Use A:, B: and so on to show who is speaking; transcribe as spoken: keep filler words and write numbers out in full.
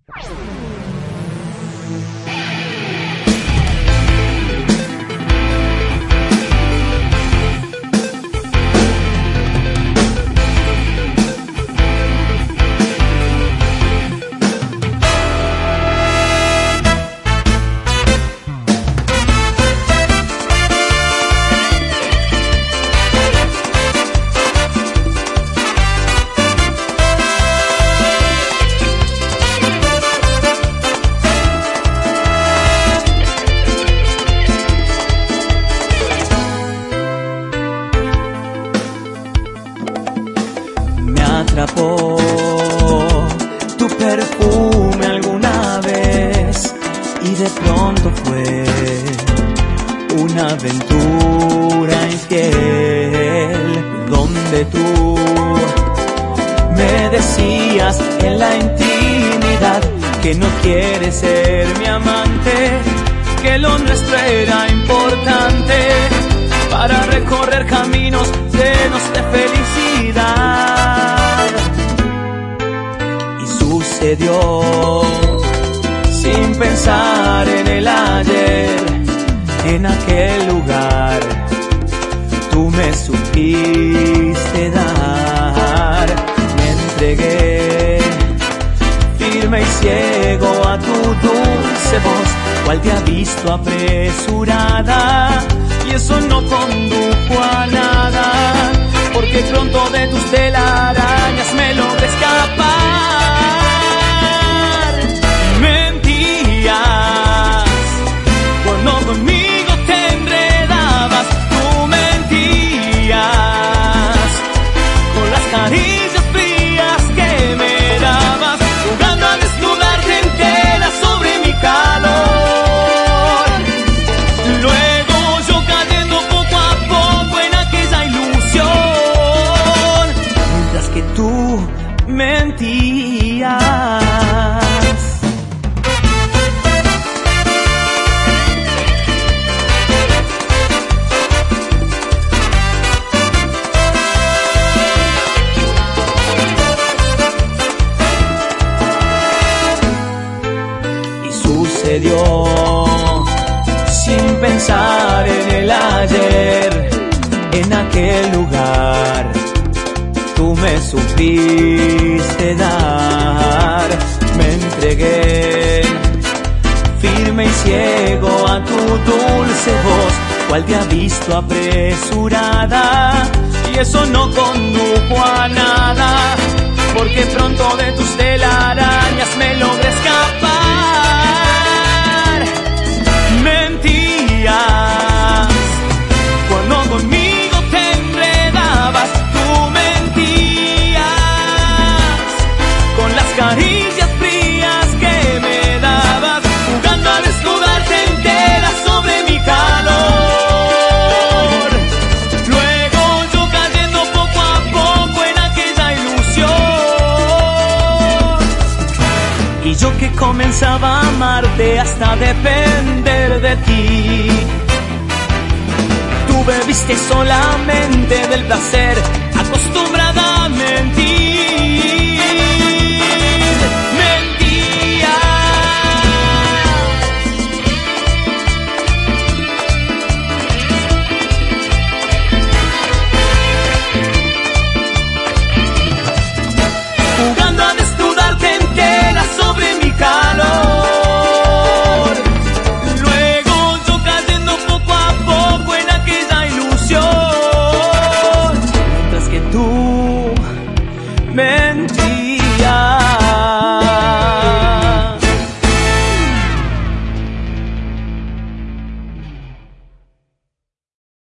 A: Atrapó tu perfume alguna vez y de pronto fue una aventura infiel donde tú me decías en la intimidad que no quieres ser mi amante, que lo nuestro era importante para recorrer caminos llenos de felicidad. Sucedió sin pensar en el ayer, en aquel lugar tú me supiste dar. Me entregué firme y ciego a tu dulce voz, cual te ha visto apresurada, y eso no condujo a nada, porque pronto de tus telarañas me logré escapar. Conmigo te enredabas, tú mentías con las caricias frías que me dabas, jugando a desnudarte entera sobre mi calor. Luego yo cayendo poco a poco en aquella ilusión, mientras que tú mentías. Sucedió sin pensar en el ayer, en aquel lugar tú me supiste dar. Me entregué firme y ciego a tu dulce voz, cual te ha visto apresurada, y eso no condujo a nada, porque pronto de tus telarañas me logré escapar. Mentías cuando conmigo te enredabas, tú mentías con las caricias frías que me dabas, jugando a desnudarte entera sobre mi calor. Luego yo cayendo poco a poco en aquella ilusión, y yo que comenzaba a amarte hasta depender de ti, tú bebiste solamente del placer, acostumbrada a mentir. Mentías jugando a desnudarte entera sobre mi calor. Luego yo cayendo poco a poco en aquella ilusión, mientras que tú mentías.